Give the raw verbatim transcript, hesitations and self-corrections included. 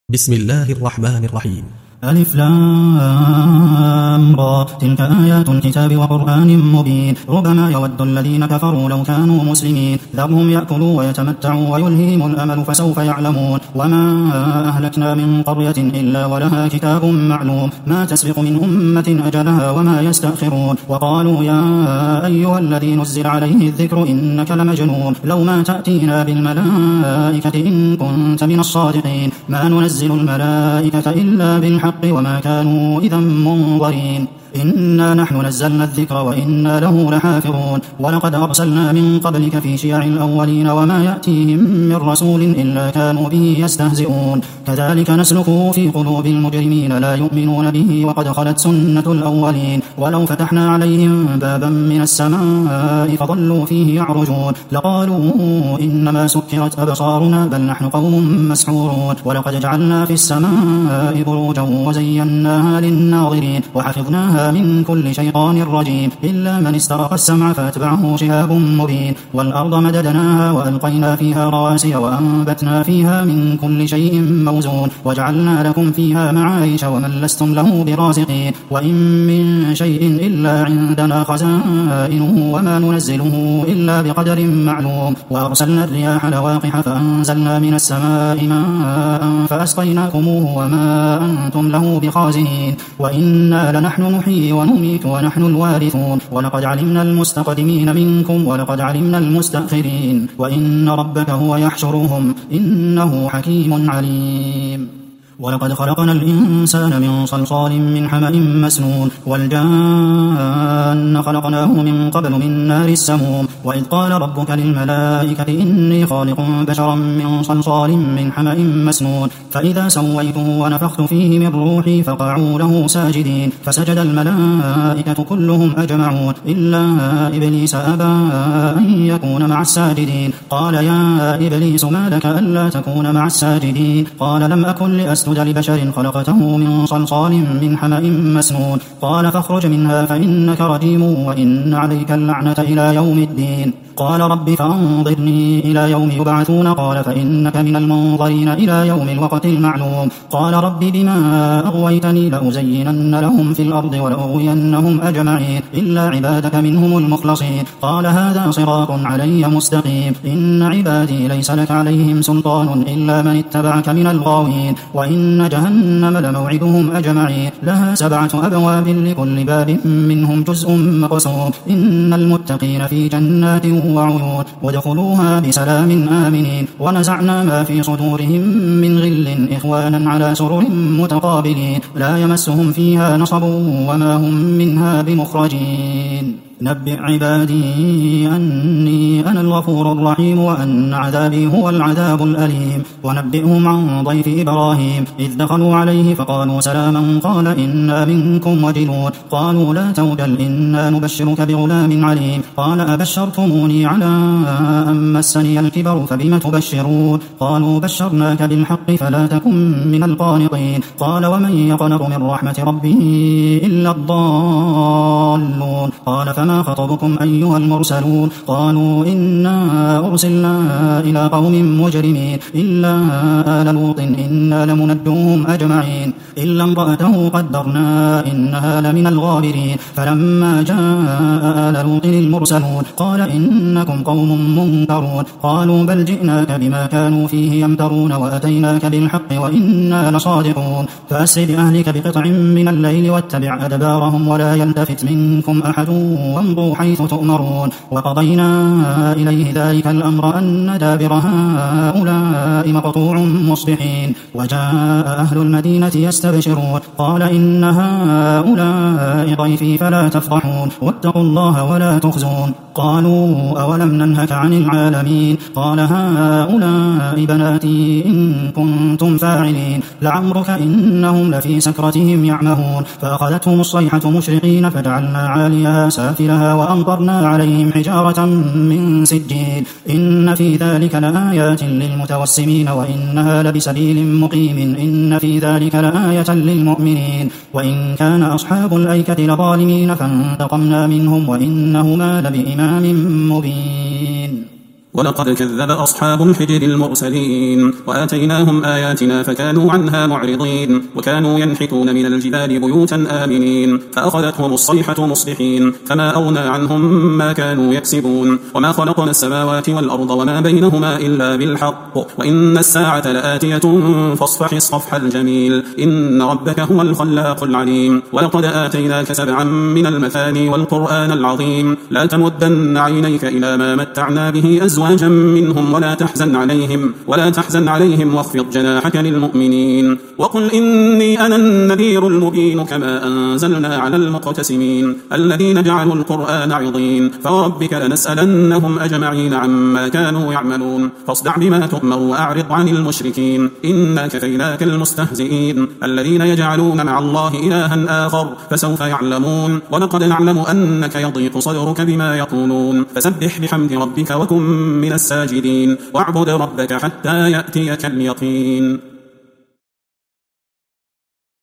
بسم الله الرحمن الرحيم. ألف لام را تلك آيات الكتاب وقرآن مبين ربما يود الذين كفروا لو كانوا مسلمين ذرهم يأكلوا ويتمتعوا ويلهيهم الأمل فسوف يعلمون وما أهلكنا من قرية إلا ولها كتاب معلوم ما تسبق من أمة أجلها وما يستأخرون وقالوا يا أيها الذي نزل عليه الذكر إنك لمجنون لو ما تأتينا بالملائكة إن كنت من الصادقين ما ننزل الملائكة إلا بالحق وما كانوا إذا منظرين إنا نحن نزلنا الذكر وإنا له لحافظون ولقد أرسلنا من قبلك في شيع الأولين وما يأتيهم من رسول إلا كانوا به يستهزئون كذلك نسلكه في قلوب المجرمين لا يؤمنون به وقد خلت سنة الأولين ولو فتحنا عليهم بابا من السماء فظلوا فيه يعرجون لقالوا إنما سكرت أبصارنا بل نحن قوم مسحورون ولقد جعلنا في السماء بروجا وزيناها للناظرين وحفظناها من كل شيطان رجيم إلا من استرق السمع فأتبعه شهاب مبين والأرض مددناها وألقينا فيها رواسي وأنبتنا فيها من كل شيء موزون وجعلنا لكم فيها معايش ومن لستم له برازقين وإن من شيء إلا عندنا خزائنه وما ننزله إلا بقدر معلوم وأرسلنا الرياح لواقح فأنزلنا من السماء ماء فأسقيناكموه وما أنتم له بخازنين وإنا لنحن نحيي ونميت ونحن الوارثون ولقد علمنا المستقدمين منكم ولقد علمنا المستأخرين وإن ربك هو يحشرهم إنه حكيم عليم ولقد خلقنا الإنسان من صلصال من حمأ مسنون والجان خلقناه من قبل من نار السموم وإذ قال ربك للملائكة إني خالق بشرا من صلصال من حمأ مسنون فإذا سويته ونفخت فيه من روحي فقعوا له ساجدين فسجد الملائكة كلهم أجمعون إلا إبليس أبى أن يكون مع الساجدين قال يا إبليس ما لك ألا تكون مع الساجدين قال لم أكن لأسجد لبشر خلقته من صلصال من حمأ مسنون قال فاخرج منها فإنك رجيم وإن عليك اللعنة إلى يوم الدين قال رب فأنظرني إلى يوم يبعثون قال فإنك من المنظرين إلى يوم الوقت المعلوم قال رب بما أغويتني لأزينن لهم في الأرض ولأغوينهم أجمعين إلا عبادك منهم المخلصين قال هذا صراط علي مستقيم إن عبادي ليس لك عليهم سلطان إلا من اتبعك من الغاوين وإن جهنم لموعدهم أجمعين لها سبعة أبواب لكل باب منهم جزء مقسوم إن المتقين في جنات وعيون وادخلوها بسلام آمنين ونزعنا ما في صدورهم من غل إخوانا على سرر متقابلين لا يمسهم فيها نصب وما هم منها بمخرجين نبئ عبادي أني أنا الغفور الرحيم وأن عذابي هو العذاب الأليم ونبئهم عن ضيف إبراهيم إذ دخلوا عليه فقالوا سلاما قال إنا منكم وجلون قالوا لا توجل إنا نبشرك بغلام عليم قال أبشرتموني على أن مسني الكبر فبم تبشرون قالوا بشرناك بالحق فلا تكن من القانطين قال ومن يقنط من رحمة ربه إلا الضالون قال فما ما خطبكم أيها المرسلون قالوا إنا أرسلنا إلى قوم مجرمين إلا آل لوط إنا لمنجوهم أجمعين إلا امرأته قدرنا إنها لمن الغابرين فلما جاء آل لوط المرسلون قال إنكم قوم منكرون قالوا بل جئناك بما كانوا فيه يمترون وأتيناك بالحق وإنا لصادقون فأسر بأهلك بقطع من الليل واتبع أدبارهم ولا يلتفت منكم أحد وامضوا حيث تؤمرون وقضينا إليه ذلك الأمر أن دابر هؤلاء مقطوع مصبحين وجاء أهل المدينة يستبشرون قال إن هؤلاء ضيفي فلا تفضحون واتقوا الله ولا تخزون قالوا أولم ننهك عن العالمين قال هؤلاء بناتي إن كنتم فاعلين لعمرك إنهم لفي سكرتهم يعمهون فأخذتهم الصيحة مشرقين فجعلنا عاليها سافلها وأمطرنا عليهم حجارة من سجيل إن في ذلك لآيات للمتوسمين وإنها لبسبيل مقيم إن في ذلك لآية للمؤمنين وإن كان أصحاب الأيكة لظالمين فانتقمنا منهم وإنهما لبإمام مبين ولقد كذب أصحاب الحجر المرسلين وآتيناهم آياتنا فكانوا عنها معرضين وكانوا ينحتون من الجبال بيوتا آمنين فأخذتهم الصيحة مصبحين فما أغنى عنهم ما كانوا يكسبون وما خلقنا السماوات والأرض وما بينهما إلا بالحق وإن الساعة لآتية فاصفح الصفح الجميل إن ربك هو الخلاق العليم ولقد آتيناك سبعا من المثاني والقرآن العظيم لا تمدن عينيك إلى ما متعنا به أزواجا منهم ولا تحزن عليهم ولا تحزن عليهم واخفض جناحك للمؤمنين وقل إني أنا النذير المبين كما أنزلنا على المقتسمين الذين جعلوا القرآن عضين فوربك لنسألنهم أجمعين عما كانوا يعملون فاصدع بما تؤمر وأعرض عن المشركين إنا كفيناك المستهزئين الذين يجعلون مع الله إلها آخر فسوف يعلمون ولقد نعلم أنك يضيق صدرك بما يقولون فسبح بحمد ربك وكن من الساجدين واعبد ربك حتى يأتيك اليقين.